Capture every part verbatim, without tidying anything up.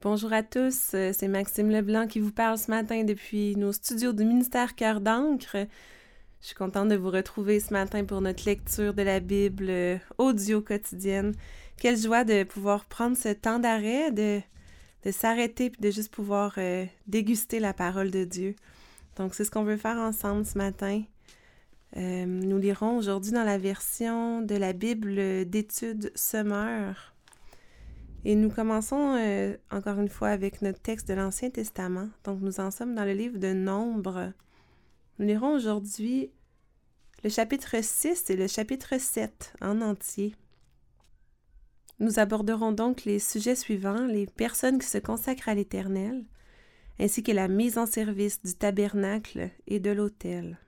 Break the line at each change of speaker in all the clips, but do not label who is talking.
Bonjour à tous, euh, c'est Maxime Leblanc qui vous parle ce matin depuis nos studios du ministère Cœur d'encre. Je suis contente de vous retrouver ce matin pour notre lecture de la Bible euh, audio quotidienne. Quelle joie de pouvoir prendre ce temps d'arrêt, de, de s'arrêter et de juste pouvoir euh, déguster la parole de Dieu. Donc c'est ce qu'on veut faire ensemble ce matin. Euh, nous lirons aujourd'hui dans la version de la Bible d'études Semeur. Et nous commençons euh, encore une fois avec notre texte de l'Ancien Testament. Donc nous en sommes dans le livre de Nombres. Nous lirons aujourd'hui le chapitre six et le chapitre sept en entier. Nous aborderons donc les sujets suivants, les personnes qui se consacrent à l'Éternel, ainsi que la mise en service du tabernacle et de l'autel.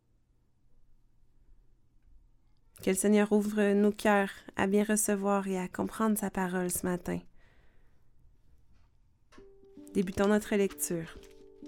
Que le Seigneur ouvre nos cœurs à bien recevoir et à comprendre sa parole ce matin. Débutons notre lecture.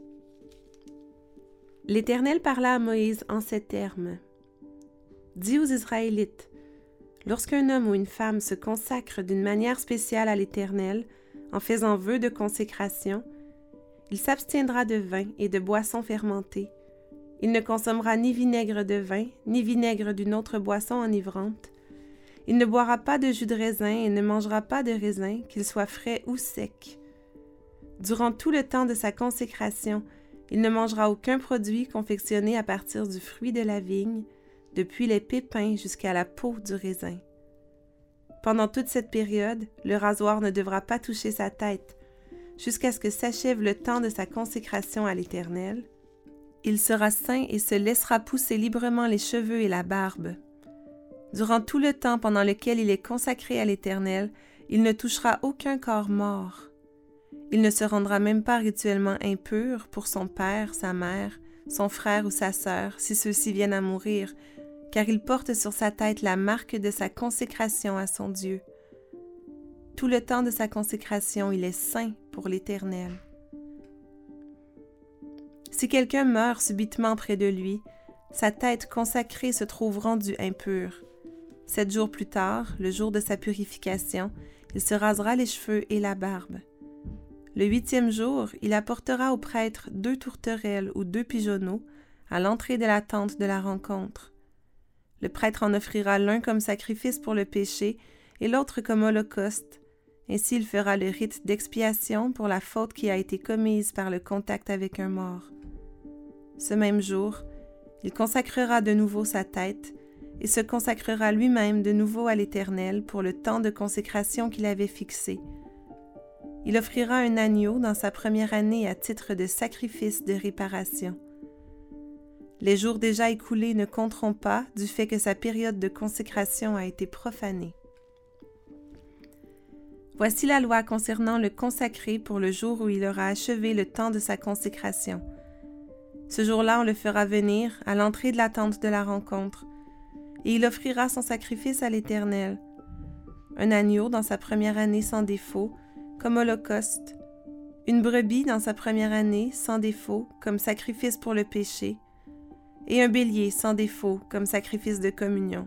L'Éternel parla à Moïse en ces termes. « Dis aux Israélites, lorsqu'un homme ou une femme se consacre d'une manière spéciale à l'Éternel, en faisant vœu de consécration, il s'abstiendra de vin et de boissons fermentées. Il ne consommera ni vinaigre de vin, ni vinaigre d'une autre boisson enivrante. Il ne boira pas de jus de raisin et ne mangera pas de raisin, qu'il soit frais ou sec. Durant tout le temps de sa consécration, il ne mangera aucun produit confectionné à partir du fruit de la vigne, depuis les pépins jusqu'à la peau du raisin. Pendant toute cette période, le rasoir ne devra pas toucher sa tête, jusqu'à ce que s'achève le temps de sa consécration à l'Éternel. Il sera saint et se laissera pousser librement les cheveux et la barbe. Durant tout le temps pendant lequel il est consacré à l'Éternel, il ne touchera aucun corps mort. Il ne se rendra même pas rituellement impur pour son père, sa mère, son frère ou sa sœur, si ceux-ci viennent à mourir, car il porte sur sa tête la marque de sa consécration à son Dieu. Tout le temps de sa consécration, il est saint pour l'Éternel. Si quelqu'un meurt subitement près de lui, sa tête consacrée se trouve rendue impure. Sept jours plus tard, le jour de sa purification, il se rasera les cheveux et la barbe. Le huitième jour, il apportera au prêtre deux tourterelles ou deux pigeonneaux à l'entrée de la tente de la rencontre. Le prêtre en offrira l'un comme sacrifice pour le péché et l'autre comme holocauste. Ainsi, il fera le rite d'expiation pour la faute qui a été commise par le contact avec un mort. Ce même jour, il consacrera de nouveau sa tête et se consacrera lui-même de nouveau à l'Éternel pour le temps de consécration qu'il avait fixé. Il offrira un agneau dans sa première année à titre de sacrifice de réparation. Les jours déjà écoulés ne compteront pas du fait que sa période de consécration a été profanée. Voici la loi concernant le consacré pour le jour où il aura achevé le temps de sa consécration. Ce jour-là, on le fera venir à l'entrée de la tente de la rencontre, et il offrira son sacrifice à l'Éternel. Un agneau dans sa première année sans défaut, comme holocauste, une brebis dans sa première année sans défaut, comme sacrifice pour le péché, et un bélier sans défaut, comme sacrifice de communion.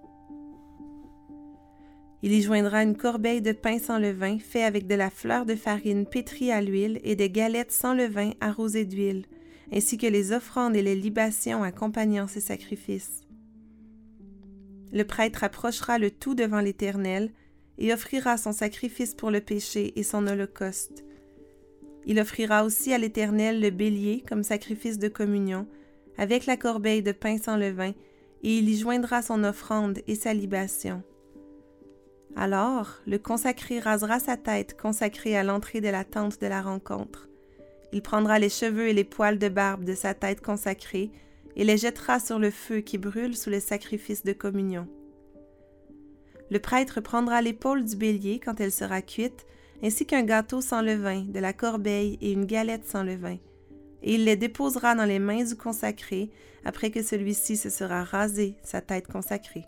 Il y joindra une corbeille de pain sans levain, fait avec de la fleur de farine pétrie à l'huile et des galettes sans levain arrosées d'huile, ainsi que les offrandes et les libations accompagnant ces sacrifices. Le prêtre approchera le tout devant l'Éternel et offrira son sacrifice pour le péché et son holocauste. Il offrira aussi à l'Éternel le bélier comme sacrifice de communion, avec la corbeille de pain sans levain, et il y joindra son offrande et sa libation. Alors, le consacré rasera sa tête consacrée à l'entrée de la tente de la rencontre. Il prendra les cheveux et les poils de barbe de sa tête consacrée et les jettera sur le feu qui brûle sous le sacrifice de communion. Le prêtre prendra l'épaule du bélier quand elle sera cuite, ainsi qu'un gâteau sans levain, de la corbeille et une galette sans levain, et il les déposera dans les mains du consacré après que celui-ci se sera rasé, sa tête consacrée.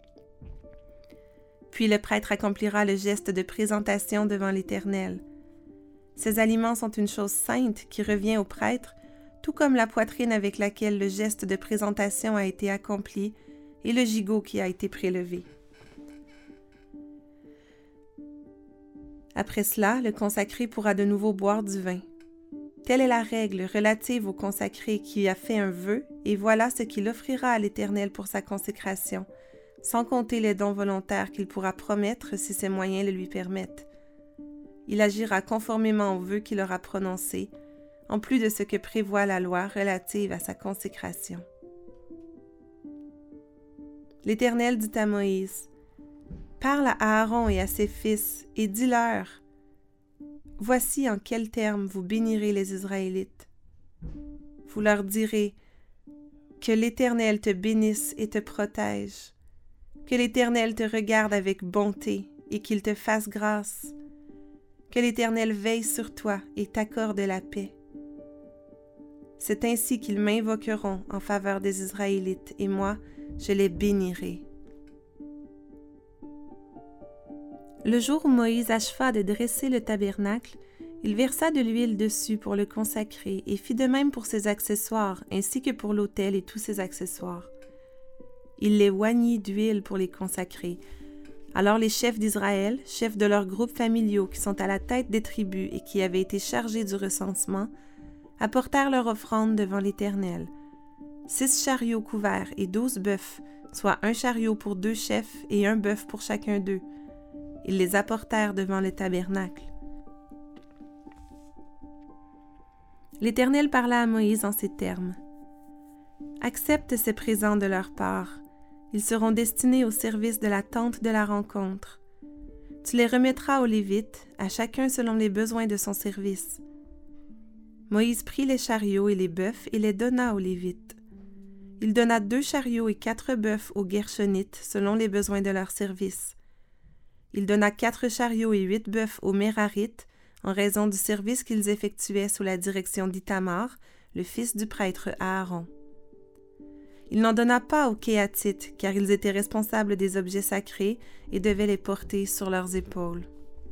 Puis le prêtre accomplira le geste de présentation devant l'Éternel. Ces aliments sont une chose sainte qui revient au prêtre, tout comme la poitrine avec laquelle le geste de présentation a été accompli et le gigot qui a été prélevé. Après cela, le consacré pourra de nouveau boire du vin. Telle est la règle relative au consacré qui a fait un vœu, et voilà ce qu'il offrira à l'Éternel pour sa consécration, sans compter les dons volontaires qu'il pourra promettre si ses moyens le lui permettent. Il agira conformément au vœu qu'il aura prononcé, en plus de ce que prévoit la loi relative à sa consécration. L'Éternel dit à Moïse, « Parle à Aaron et à ses fils, et dis-leur, « Voici en quels termes vous bénirez les Israélites. Vous leur direz, « Que l'Éternel te bénisse et te protège, que l'Éternel te regarde avec bonté et qu'il te fasse grâce, que l'Éternel veille sur toi et t'accorde la paix. » C'est ainsi qu'ils m'invoqueront en faveur des Israélites, et moi, je les bénirai. Le jour où Moïse acheva de dresser le tabernacle, il versa de l'huile dessus pour le consacrer et fit de même pour ses accessoires, ainsi que pour l'autel et tous ses accessoires. Il les oignit d'huile pour les consacrer. Alors les chefs d'Israël, chefs de leurs groupes familiaux qui sont à la tête des tribus et qui avaient été chargés du recensement, apportèrent leur offrande devant l'Éternel. Six chariots couverts et douze bœufs, soit un chariot pour deux chefs et un bœuf pour chacun d'eux. Ils les apportèrent devant le tabernacle. L'Éternel parla à Moïse en ces termes. « Accepte ces présents de leur part. Ils seront destinés au service de la tente de la rencontre. Tu les remettras aux Lévites, à chacun selon les besoins de son service. » Moïse prit les chariots et les bœufs et les donna aux Lévites. Il donna deux chariots et quatre bœufs aux Guershonites selon les besoins de leur service. Il donna quatre chariots et huit bœufs aux Mérarites en raison du service qu'ils effectuaient sous la direction d'Ithamar, le fils du prêtre Aaron. Il n'en donna pas aux Kéatites, car ils étaient responsables des objets sacrés et devaient les porter sur leurs épaules.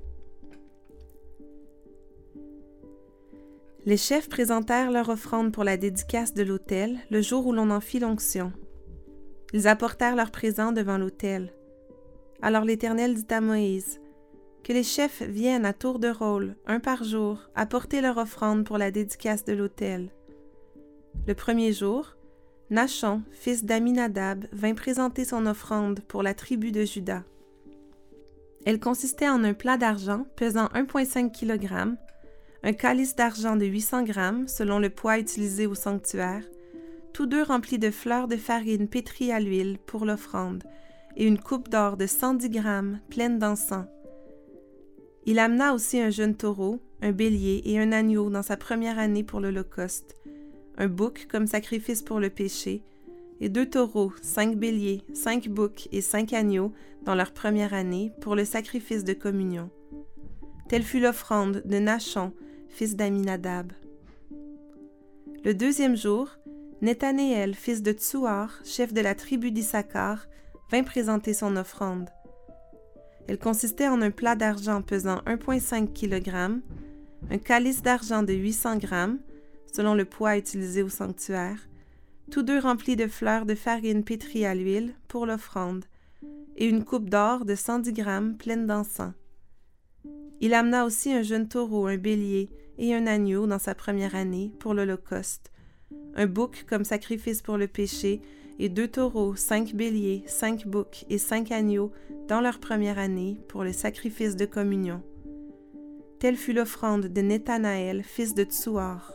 Les chefs présentèrent leur offrande pour la dédicace de l'autel le jour où l'on en fit l'onction. Ils apportèrent leurs présents devant l'autel. Alors l'Éternel dit à Moïse, « Que les chefs viennent à tour de rôle, un par jour, apporter leur offrande pour la dédicace de l'autel. » Le premier jour, Nachon, fils d'Aminadab, vint présenter son offrande pour la tribu de Juda. Elle consistait en un plat d'argent pesant un virgule cinq kilogrammes, un calice d'argent de huit cents grammes selon le poids utilisé au sanctuaire, tous deux remplis de fleurs de farine pétrie à l'huile pour l'offrande, et une coupe d'or de cent dix grammes pleine d'encens. Il amena aussi un jeune taureau, un bélier et un agneau dans sa première année pour l'Holocauste, un bouc comme sacrifice pour le péché, et deux taureaux, cinq béliers, cinq boucs et cinq agneaux dans leur première année pour le sacrifice de communion. Telle fut l'offrande de Nachon, fils d'Aminadab. Le deuxième jour, Nethanéel, fils de Tsuar, chef de la tribu d'Issachar, vint présenter son offrande. Elle consistait en un plat d'argent pesant un virgule cinq kilogrammes, un calice d'argent de huit cents grammes, selon le poids utilisé au sanctuaire, tous deux remplis de fleurs de farine pétrie à l'huile pour l'offrande, et une coupe d'or de cent dix grammes pleine d'encens. Il amena aussi un jeune taureau, un bélier et un agneau dans sa première année pour l'Holocauste, un bouc comme sacrifice pour le péché, et deux taureaux, cinq béliers, cinq boucs et cinq agneaux dans leur première année pour le sacrifice de communion. Telle fut l'offrande de Nethanéel, fils de Tsuar.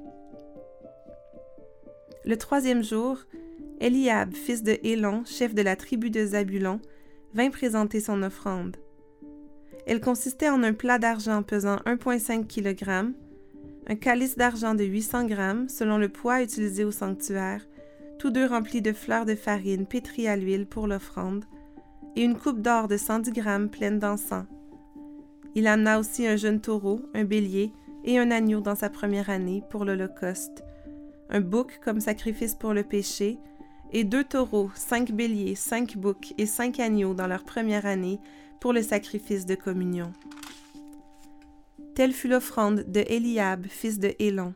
Le troisième jour, Eliab, fils de Hélon, chef de la tribu de Zabulon, vint présenter son offrande. Elle consistait en un plat d'argent pesant un virgule cinq kilogrammes, un calice d'argent de huit cents grammes selon le poids utilisé au sanctuaire, tous deux remplis de fleurs de farine pétrie à l'huile pour l'offrande, et une coupe d'or de cent dix grammes pleine d'encens. Il amena aussi un jeune taureau, un bélier et un agneau dans sa première année pour l'Holocauste, un bouc comme sacrifice pour le péché, et deux taureaux, cinq béliers, cinq boucs et cinq agneaux dans leur première année pour le sacrifice de communion. Telle fut l'offrande de Eliab, fils de Hélon.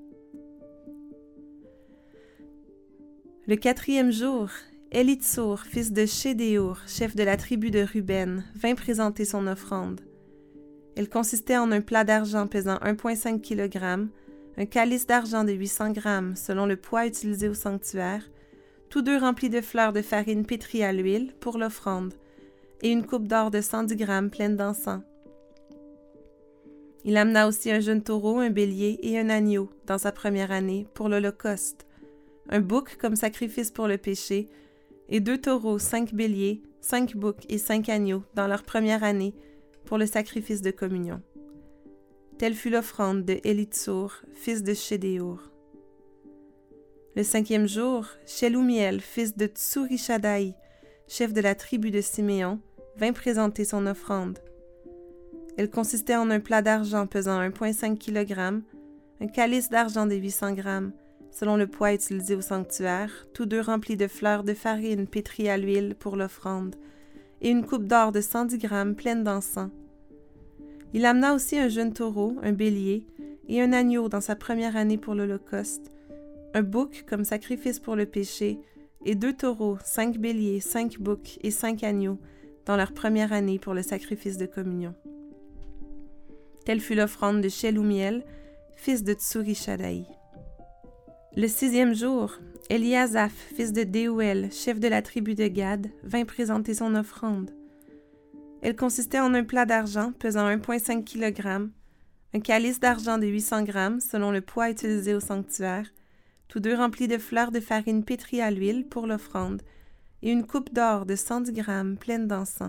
Le quatrième jour, Élitsur, fils de Shédéour, chef de la tribu de Ruben, vint présenter son offrande. Elle consistait en un plat d'argent pesant un virgule cinq kilogramme, un calice d'argent de huit cents grammes selon le poids utilisé au sanctuaire, tous deux remplis de fleurs de farine pétrie à l'huile pour l'offrande, et une coupe d'or de cent dix grammes pleine d'encens. Il amena aussi un jeune taureau, un bélier et un agneau dans sa première année pour l'holocauste, un bouc comme sacrifice pour le péché, et deux taureaux, cinq béliers, cinq boucs et cinq agneaux dans leur première année pour le sacrifice de communion. Telle fut l'offrande de Élitsur, fils de Shedéour. Le cinquième jour, Shelumiel, fils de Tsurishaddaï, chef de la tribu de Siméon, vint présenter son offrande. Elle consistait en un plat d'argent pesant un virgule cinq kilogramme, un calice d'argent de huit cents grammes, selon le poids utilisé au sanctuaire, tous deux remplis de fleurs de farine pétrie à l'huile pour l'offrande, et une coupe d'or de cent dix grammes pleine d'encens. Il amena aussi un jeune taureau, un bélier, et un agneau dans sa première année pour l'holocauste, un bouc comme sacrifice pour le péché, et deux taureaux, cinq béliers, cinq boucs et cinq agneaux dans leur première année pour le sacrifice de communion. Telle fut l'offrande de Shelumiel, fils de Tsurishaddaï. Le sixième jour, Eliasaph, fils de Déouel, chef de la tribu de Gad, vint présenter son offrande. Elle consistait en un plat d'argent pesant un virgule cinq kilogramme, un calice d'argent de huit cents grammes selon le poids utilisé au sanctuaire, tous deux remplis de fleurs de farine pétrie à l'huile pour l'offrande, et une coupe d'or de cent dix grammes pleine d'encens.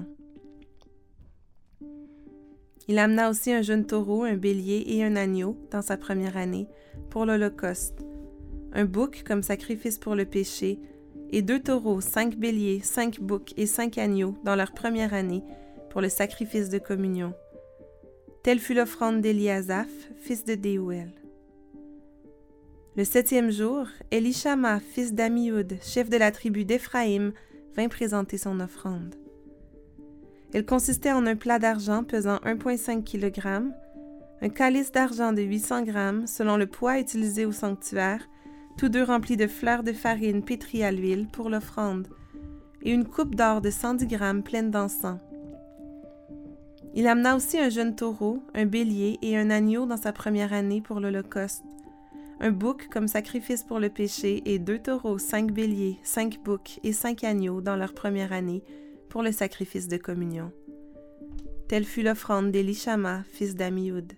Il amena aussi un jeune taureau, un bélier et un agneau dans sa première année pour l'holocauste, un bouc comme sacrifice pour le péché, et deux taureaux, cinq béliers, cinq boucs et cinq agneaux dans leur première année pour le sacrifice de communion. Telle fut l'offrande d'Eliasaph, fils de Déouel. Le septième jour, Élishama, fils d'Amihud, chef de la tribu d'Éphraïm, vint présenter son offrande. Elle consistait en un plat d'argent pesant un virgule cinq kilogramme, un calice d'argent de huit cents grammes selon le poids utilisé au sanctuaire, tous deux remplis de fleurs de farine pétrie à l'huile pour l'offrande, et une coupe d'or de cent dix grammes pleine d'encens. Il amena aussi un jeune taureau, un bélier et un agneau dans sa première année pour l'holocauste, un bouc comme sacrifice pour le péché et deux taureaux, cinq béliers, cinq boucs et cinq agneaux dans leur première année pour le sacrifice de communion. Telle fut l'offrande d'Élishama, fils d'Amihud.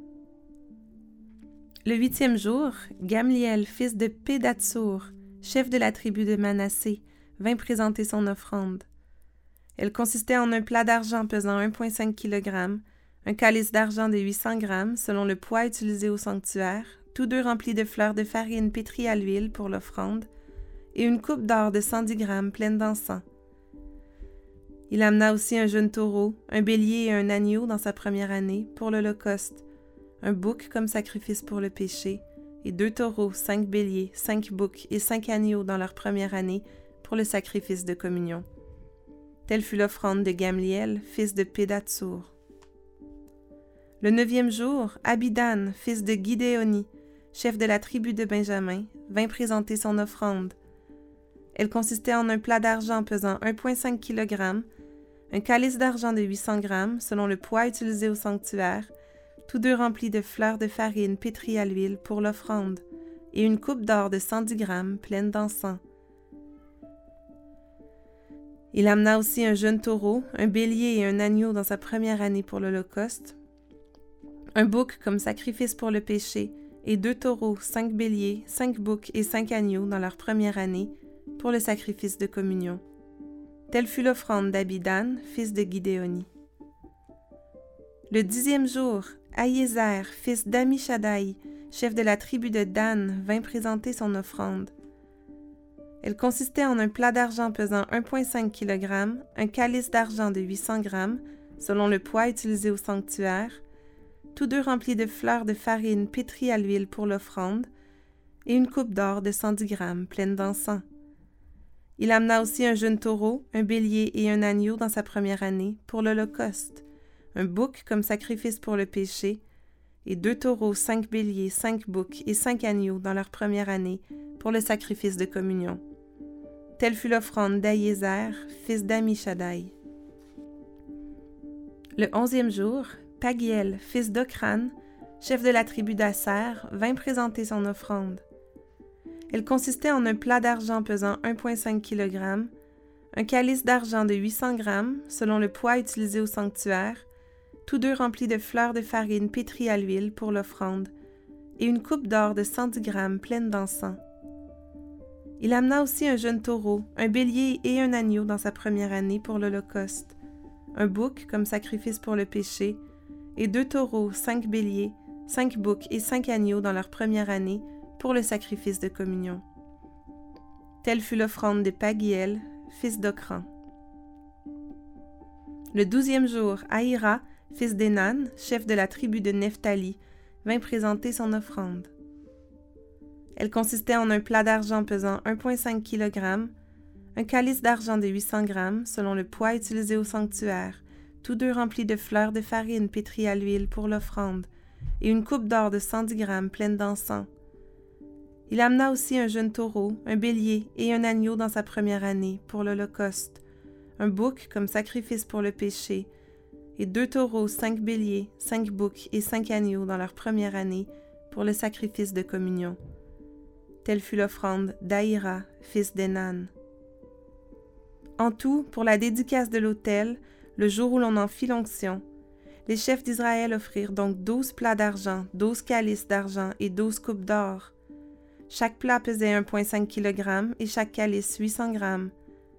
Le huitième jour, Gamliel, fils de Pédatsur, chef de la tribu de Manassé, vint présenter son offrande. Elle consistait en un plat d'argent pesant un virgule cinq kilogramme, un calice d'argent de huit cents grammes selon le poids utilisé au sanctuaire, tous deux remplis de fleurs de farine pétrie à l'huile pour l'offrande, et une coupe d'or de cent dix grammes pleine d'encens. Il amena aussi un jeune taureau, un bélier et un agneau dans sa première année pour l'holocauste, un bouc comme sacrifice pour le péché, et deux taureaux, cinq béliers, cinq boucs et cinq agneaux dans leur première année pour le sacrifice de communion. Telle fut l'offrande de Gamliel, fils de Pédatsur. Le neuvième jour, Abidan, fils de Gidéoni, chef de la tribu de Benjamin, vint présenter son offrande. Elle consistait en un plat d'argent pesant un virgule cinq kilogramme, un calice d'argent de huit cents grammes selon le poids utilisé au sanctuaire, tous deux remplis de fleurs de farine pétrie à l'huile pour l'offrande, et une coupe d'or de cent dix grammes pleine d'encens. Il amena aussi un jeune taureau, un bélier et un agneau dans sa première année pour l'holocauste, un bouc comme sacrifice pour le péché, et deux taureaux, cinq béliers, cinq boucs et cinq agneaux dans leur première année pour le sacrifice de communion. Telle fut l'offrande d'Abidan, fils de Gidéoni. Le dixième jour, Ahiézer, fils d'Amishaddaï, chef de la tribu de Dan, vint présenter son offrande. Elle consistait en un plat d'argent pesant un virgule cinq kilogramme, un calice d'argent de huit cents grammes, selon le poids utilisé au sanctuaire, tous deux remplis de fleurs de farine pétrie à l'huile pour l'offrande, et une coupe d'or de cent dix grammes pleine d'encens. Il amena aussi un jeune taureau, un bélier et un agneau dans sa première année pour l'holocauste, un bouc comme sacrifice pour le péché, et deux taureaux, cinq béliers, cinq boucs et cinq agneaux dans leur première année pour le sacrifice de communion. Telle fut l'offrande d'Ahiézer, fils d'Amishaddaï. Le onzième jour, Pagiel, fils d'Ocran, chef de la tribu d'Aser, vint présenter son offrande. Elle consistait en un plat d'argent pesant un virgule cinq kilogrammes, un calice d'argent de huit cents grammes, selon le poids utilisé au sanctuaire, tous deux remplis de fleurs de farine pétries à l'huile pour l'offrande, et une coupe d'or de cent dix grammes pleine d'encens. Il amena aussi un jeune taureau, un bélier et un agneau dans sa première année pour l'Holocauste, un bouc comme sacrifice pour le péché, et deux taureaux, cinq béliers, cinq boucs et cinq agneaux dans leur première année pour le sacrifice de communion. Telle fut l'offrande de Pagiel, fils d'Ocran. Le douzième jour, Ahira, fils d'Énan, chef de la tribu de Nephtali, vint présenter son offrande. Elle consistait en un plat d'argent pesant un virgule cinq kilogrammes, un calice d'argent de huit cents grammes, selon le poids utilisé au sanctuaire, tous deux remplis de fleurs de farine pétries à l'huile pour l'offrande, et une coupe d'or de cent dix grammes pleine d'encens. Il amena aussi un jeune taureau, un bélier et un agneau dans sa première année pour l'Holocauste, un bouc comme sacrifice pour le péché, et deux taureaux, cinq béliers, cinq boucs et cinq agneaux dans leur première année pour le sacrifice de communion. Telle fut l'offrande d'Ahira, fils d'Énan. En tout, pour la dédicace de l'autel, le jour où l'on en fit l'onction, les chefs d'Israël offrirent donc douze plats d'argent, douze calices d'argent et douze coupes d'or. Chaque plat pesait un virgule cinq kilogrammes et chaque calice huit cents grammes.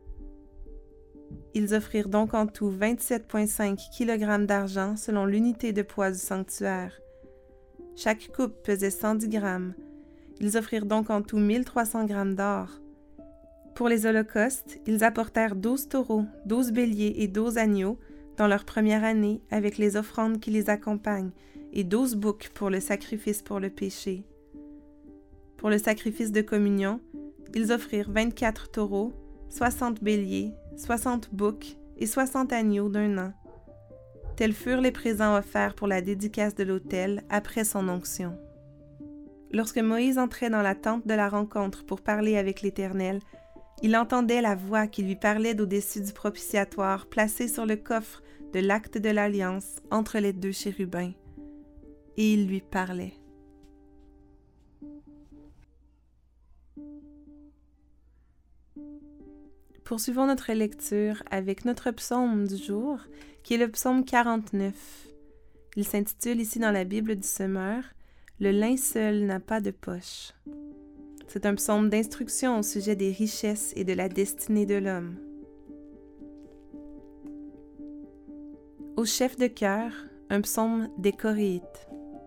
Ils offrirent donc en tout vingt-sept virgule cinq kilogrammes d'argent selon l'unité de poids du sanctuaire. Chaque coupe pesait cent dix grammes. Ils offrirent donc en tout mille trois cents grammes d'or. Pour les holocaustes, ils apportèrent douze taureaux, douze béliers et douze agneaux dans leur première année avec les offrandes qui les accompagnent et douze boucs pour le sacrifice pour le péché. Pour le sacrifice de communion, ils offrirent vingt-quatre taureaux, soixante béliers, soixante boucs et soixante agneaux d'un an. Tels furent les présents offerts pour la dédicace de l'autel après son onction. Lorsque Moïse entrait dans la tente de la rencontre pour parler avec l'Éternel, il entendait la voix qui lui parlait d'au-dessus du propitiatoire placé sur le coffre de l'acte de l'alliance entre les deux chérubins. Et il lui parlait. Poursuivons notre lecture avec notre psaume du jour, qui est le psaume quarante-neuf. Il s'intitule ici dans la Bible du Semeur « Le linceul n'a pas de poche ». C'est un psaume d'instruction au sujet des richesses et de la destinée de l'homme. Au chef de chœur, un psaume des Coréites.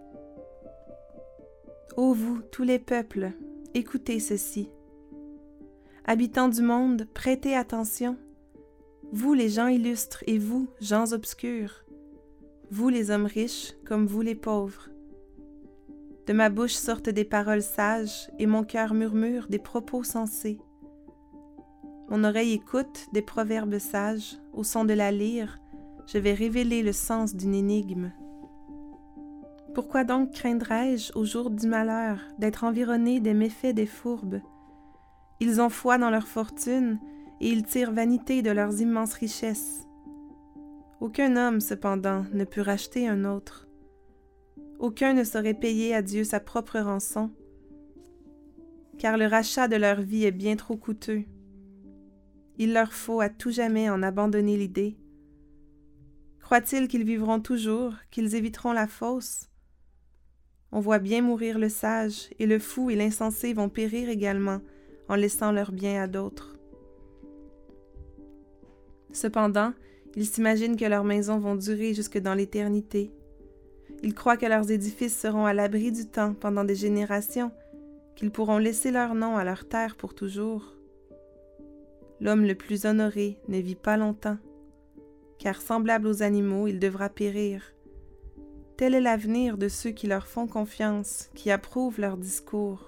Ô vous, tous les peuples, écoutez ceci. Habitants du monde, prêtez attention. Vous, les gens illustres, et vous, gens obscurs. Vous, les hommes riches, comme vous, les pauvres. De ma bouche sortent des paroles sages, et mon cœur murmure des propos sensés. Mon oreille écoute des proverbes sages, au son de la lyre, je vais révéler le sens d'une énigme. Pourquoi donc craindrais-je, au jour du malheur, d'être environné des méfaits des fourbes? Ils ont foi dans leur fortune, et ils tirent vanité de leurs immenses richesses. Aucun homme, cependant, ne peut racheter un autre. Aucun ne saurait payer à Dieu sa propre rançon, car le rachat de leur vie est bien trop coûteux. Il leur faut à tout jamais en abandonner l'idée. Croient-ils qu'ils vivront toujours, qu'ils éviteront la fosse? On voit bien mourir le sage, et le fou et l'insensé vont périr également, en laissant leurs biens à d'autres. Cependant, ils s'imaginent que leurs maisons vont durer jusque dans l'éternité. Ils croient que leurs édifices seront à l'abri du temps pendant des générations, qu'ils pourront laisser leur nom à leur terre pour toujours. L'homme le plus honoré ne vit pas longtemps, car semblable aux animaux, il devra périr. Tel est l'avenir de ceux qui leur font confiance, qui approuvent leurs discours.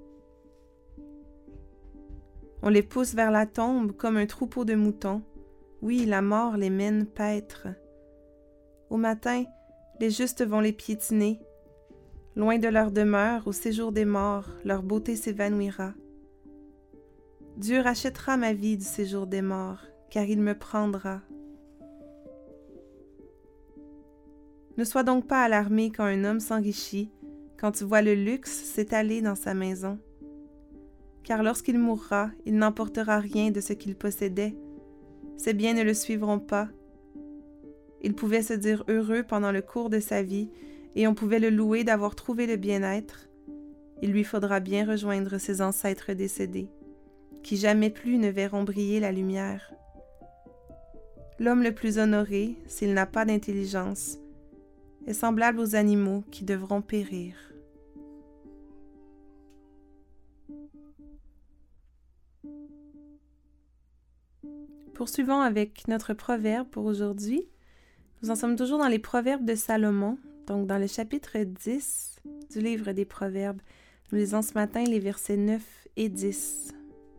On les pousse vers la tombe comme un troupeau de moutons. Oui, la mort les mène paître. Au matin, les justes vont les piétiner. Loin de leur demeure, au séjour des morts, leur beauté s'évanouira. Dieu rachètera ma vie du séjour des morts, car il me prendra. Ne sois donc pas alarmé quand un homme s'enrichit, quand tu vois le luxe s'étaler dans sa maison. Car lorsqu'il mourra, il n'emportera rien de ce qu'il possédait. Ses biens ne le suivront pas. Il pouvait se dire heureux pendant le cours de sa vie, et on pouvait le louer d'avoir trouvé le bien-être. Il lui faudra bien rejoindre ses ancêtres décédés, qui jamais plus ne verront briller la lumière. L'homme le plus honoré, s'il n'a pas d'intelligence, est semblable aux animaux qui devront périr. Poursuivons avec notre proverbe pour aujourd'hui. Nous en sommes toujours dans les proverbes de Salomon, donc dans le chapitre dix du livre des proverbes. Nous lisons ce matin les versets neuf et dix.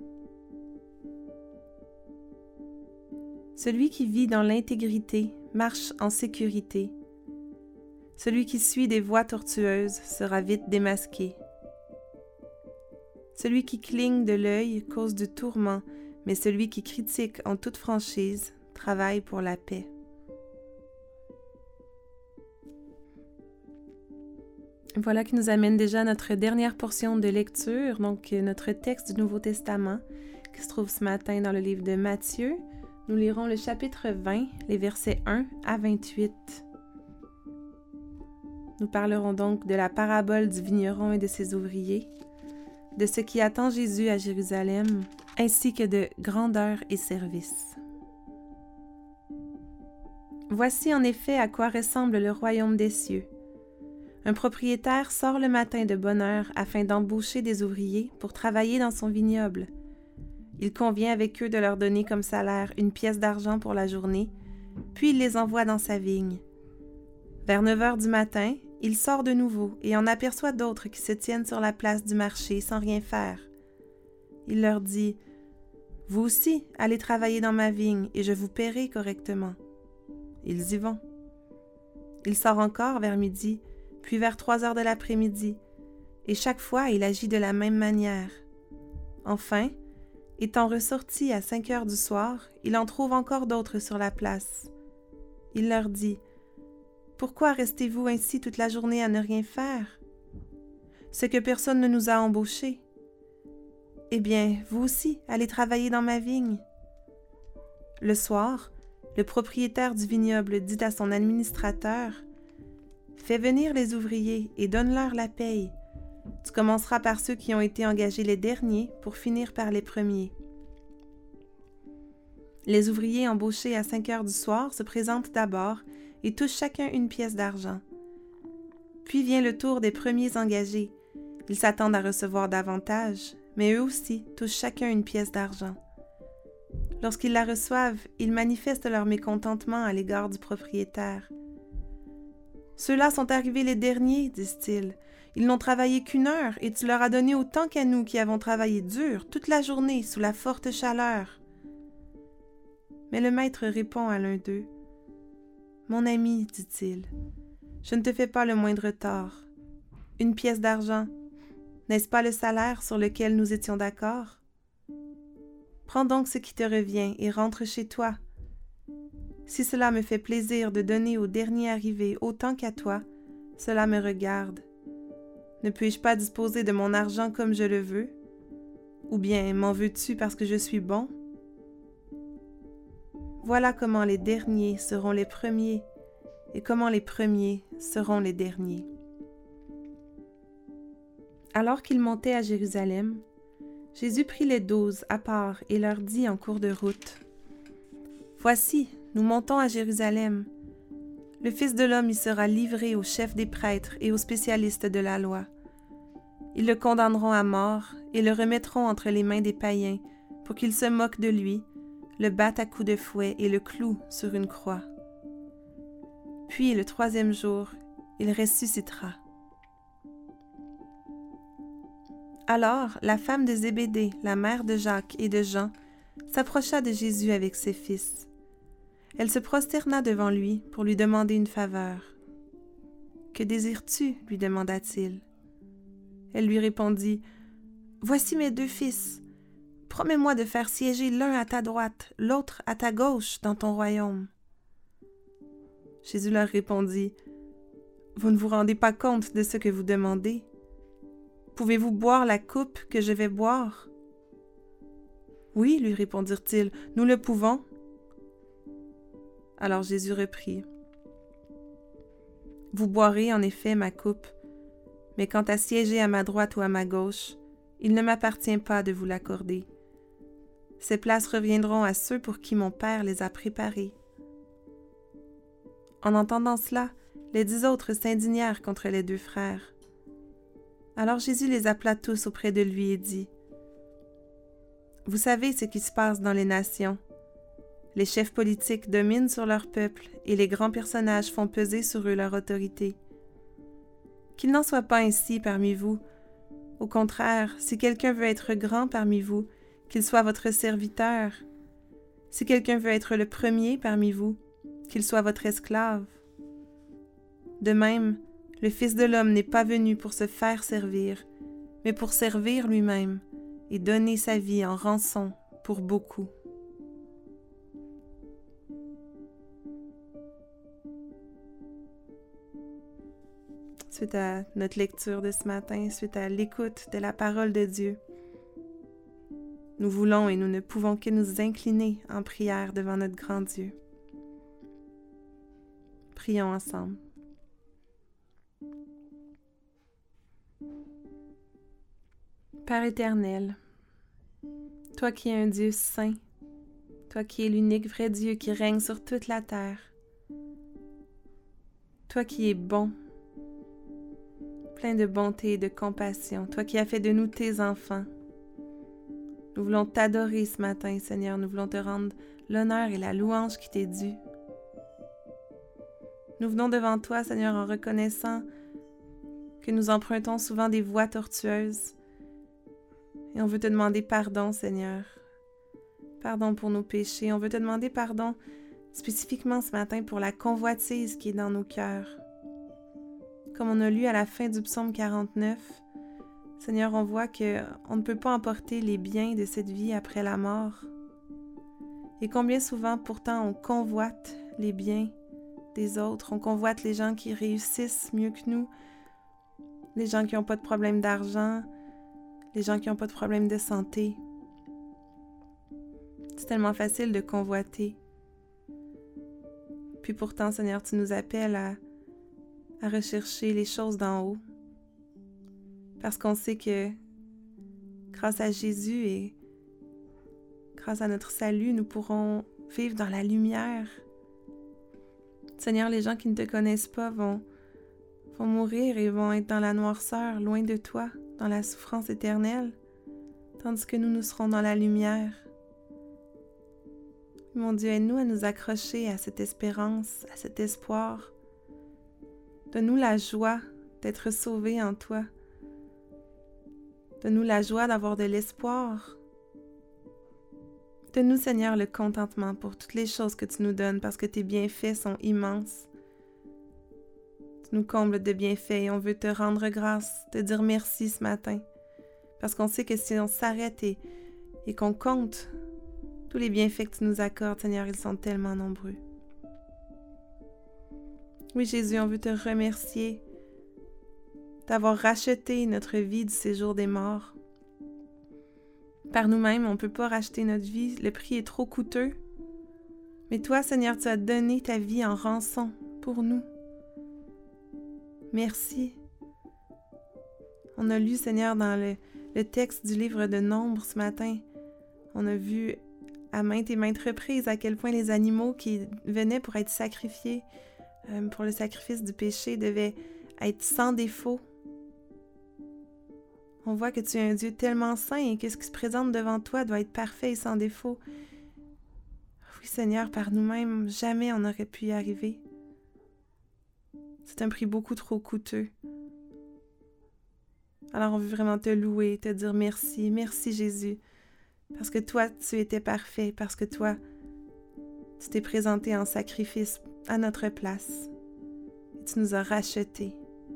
Celui qui vit dans l'intégrité marche en sécurité. Celui qui suit des voies tortueuses sera vite démasqué. Celui qui cligne de l'œil cause du tourment, mais celui qui critique en toute franchise travaille pour la paix. Voilà qui nous amène déjà à notre dernière portion de lecture, donc notre texte du Nouveau Testament, qui se trouve ce matin dans le livre de Matthieu. Nous lirons le chapitre vingt, les versets un à vingt-huit. Nous parlerons donc de la parabole du vigneron et de ses ouvriers, de ce qui attend Jésus à Jérusalem, ainsi que de grandeur et service. Voici en effet à quoi ressemble le royaume des cieux. Un propriétaire sort le matin de bonne heure afin d'embaucher des ouvriers pour travailler dans son vignoble. Il convient avec eux de leur donner comme salaire une pièce d'argent pour la journée, puis il les envoie dans sa vigne. Vers neuf heures du matin, il sort de nouveau et en aperçoit d'autres qui se tiennent sur la place du marché sans rien faire. Il leur dit « Vous aussi, allez travailler dans ma vigne et je vous paierai correctement. » Ils y vont. Il sort encore vers midi, puis vers trois heures de l'après-midi, et chaque fois il agit de la même manière. Enfin, étant ressorti à cinq heures du soir, il en trouve encore d'autres sur la place. Il leur dit « Pourquoi restez-vous ainsi toute la journée à ne rien faire? C'est que personne ne nous a embauchés. Eh bien, vous aussi, allez travailler dans ma vigne. » Le soir, le propriétaire du vignoble dit à son administrateur « Fais venir les ouvriers et donne-leur la paye. Tu commenceras par ceux qui ont été engagés les derniers pour finir par les premiers. » Les ouvriers embauchés à cinq heures du soir se présentent d'abord et touchent chacun une pièce d'argent. Puis vient le tour des premiers engagés. Ils s'attendent à recevoir davantage, mais eux aussi touchent chacun une pièce d'argent. Lorsqu'ils la reçoivent, ils manifestent leur mécontentement à l'égard du propriétaire. « Ceux-là sont arrivés les derniers, disent-ils. Ils n'ont travaillé qu'une heure et tu leur as donné autant qu'à nous qui avons travaillé dur toute la journée sous la forte chaleur. » Mais le maître répond à l'un d'eux. « Mon ami, dit-il, je ne te fais pas le moindre tort. Une pièce d'argent, n'est-ce pas le salaire sur lequel nous étions d'accord? Prends donc ce qui te revient et rentre chez toi. Si cela me fait plaisir de donner au dernier arrivé autant qu'à toi, cela me regarde. Ne puis-je pas disposer de mon argent comme je le veux? Ou bien m'en veux-tu parce que je suis bon? Voilà comment les derniers seront les premiers et comment les premiers seront les derniers. » Alors qu'ils montaient à Jérusalem, Jésus prit les douze à part et leur dit en cours de route, « Voici, nous montons à Jérusalem. Le Fils de l'homme y sera livré aux chefs des prêtres et aux spécialistes de la loi. Ils le condamneront à mort et le remettront entre les mains des païens pour qu'ils se moquent de lui, le battent à coups de fouet et le clouent sur une croix. Puis le troisième jour, il ressuscitera. » Alors la femme de Zébédée, la mère de Jacques et de Jean, s'approcha de Jésus avec ses fils. Elle se prosterna devant lui pour lui demander une faveur. « Que désires-tu » lui demanda-t-il. Elle lui répondit, « Voici mes deux fils. Promets-moi de faire siéger l'un à ta droite, l'autre à ta gauche dans ton royaume. » Jésus leur répondit, Vous ne vous rendez pas compte de ce que vous demandez? Pouvez-vous boire la coupe que je vais boire? Oui, lui répondirent-ils, nous le pouvons. Alors Jésus reprit. Vous boirez en effet ma coupe, mais quant à siéger à ma droite ou à ma gauche, il ne m'appartient pas de vous l'accorder. Ces places reviendront à ceux pour qui mon Père les a préparées. En entendant cela, les dix autres s'indignèrent contre les deux frères. Alors Jésus les appela tous auprès de lui et dit, « Vous savez ce qui se passe dans les nations. Les chefs politiques dominent sur leur peuple et les grands personnages font peser sur eux leur autorité. Qu'il n'en soit pas ainsi parmi vous. Au contraire, si quelqu'un veut être grand parmi vous, qu'il soit votre serviteur. Si quelqu'un veut être le premier parmi vous, qu'il soit votre esclave. De même, le Fils de l'homme n'est pas venu pour se faire servir, mais pour servir lui-même et donner sa vie en rançon pour beaucoup. » Suite à notre lecture de ce matin, suite à l'écoute de la parole de Dieu, nous voulons et nous ne pouvons que nous incliner en prière devant notre grand Dieu. Prions ensemble. Père éternel, toi qui es un Dieu saint, toi qui es l'unique vrai Dieu qui règne sur toute la terre, toi qui es bon, plein de bonté et de compassion, toi qui as fait de nous tes enfants. Nous voulons t'adorer ce matin, Seigneur, nous voulons te rendre l'honneur et la louange qui t'est due. Nous venons devant toi, Seigneur, en reconnaissant que nous empruntons souvent des voies tortueuses et on veut te demander pardon, Seigneur. Pardon pour nos péchés. On veut te demander pardon spécifiquement ce matin pour la convoitise qui est dans nos cœurs. Comme on a lu à la fin du psaume quarante-neuf, Seigneur, on voit qu'on ne peut pas emporter les biens de cette vie après la mort. Et combien souvent, pourtant, on convoite les biens des autres, on convoite les gens qui réussissent mieux que nous, les gens qui n'ont pas de problème d'argent, les gens qui n'ont pas de problème de santé. C'est tellement facile de convoiter. Puis pourtant, Seigneur, tu nous appelles à à rechercher les choses d'en haut, parce qu'on sait que grâce à Jésus et grâce à notre salut, nous pourrons vivre dans la lumière. Seigneur, les gens qui ne te connaissent pas vont, vont mourir et vont être dans la noirceur, loin de toi, dans la souffrance éternelle, tandis que nous, nous serons dans la lumière. Mon Dieu, aide-nous à nous accrocher à cette espérance, à cet espoir. Donne-nous la joie d'être sauvés en toi. Donne-nous la joie d'avoir de l'espoir. Donne-nous, Seigneur, le contentement pour toutes les choses que tu nous donnes parce que tes bienfaits sont immenses. Tu nous combles de bienfaits et on veut te rendre grâce, te dire merci ce matin. Parce qu'on sait que si on s'arrête et, et qu'on compte tous les bienfaits que tu nous accordes, Seigneur, ils sont tellement nombreux. Oui, Jésus, on veut te remercier d'avoir racheté notre vie du séjour des morts. Par nous-mêmes, on ne peut pas racheter notre vie, le prix est trop coûteux. Mais toi, Seigneur, tu as donné ta vie en rançon pour nous. Merci. On a lu, Seigneur, dans le, le texte du livre de Nombres ce matin, on a vu à maintes et maintes reprises à quel point les animaux qui venaient pour être sacrifiés euh, pour le sacrifice du péché devaient être sans défaut. On voit que tu es un Dieu tellement saint et que ce qui se présente devant toi doit être parfait et sans défaut. Oui, Seigneur, par nous-mêmes, jamais on n'aurait pu y arriver. C'est un prix beaucoup trop coûteux. Alors on veut vraiment te louer, te dire merci, merci Jésus, parce que toi, tu étais parfait, parce que toi, tu t'es présenté en sacrifice à notre place et tu nous as rachetés.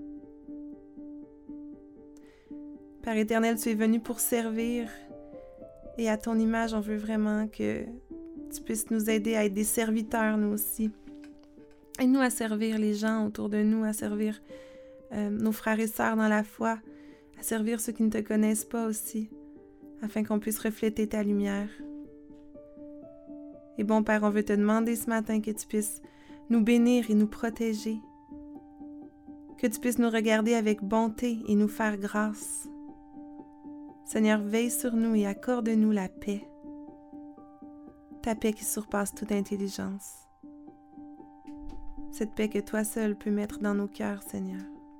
Père éternel, tu es venu pour servir et à ton image, on veut vraiment que tu puisses nous aider à être des serviteurs, nous aussi. Aide-nous à servir les gens autour de nous, à servir euh, nos frères et sœurs dans la foi, à servir ceux qui ne te connaissent pas aussi, afin qu'on puisse refléter ta lumière. Et bon Père, on veut te demander ce matin que tu puisses nous bénir et nous protéger, que tu puisses nous regarder avec bonté et nous faire grâce. Seigneur, veille sur nous et accorde-nous la paix, ta paix qui surpasse toute intelligence, cette paix que toi seul peux mettre dans nos cœurs, Seigneur.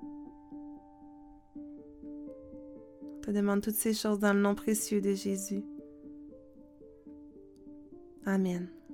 On te demande toutes ces choses dans le nom précieux de Jésus. Amen.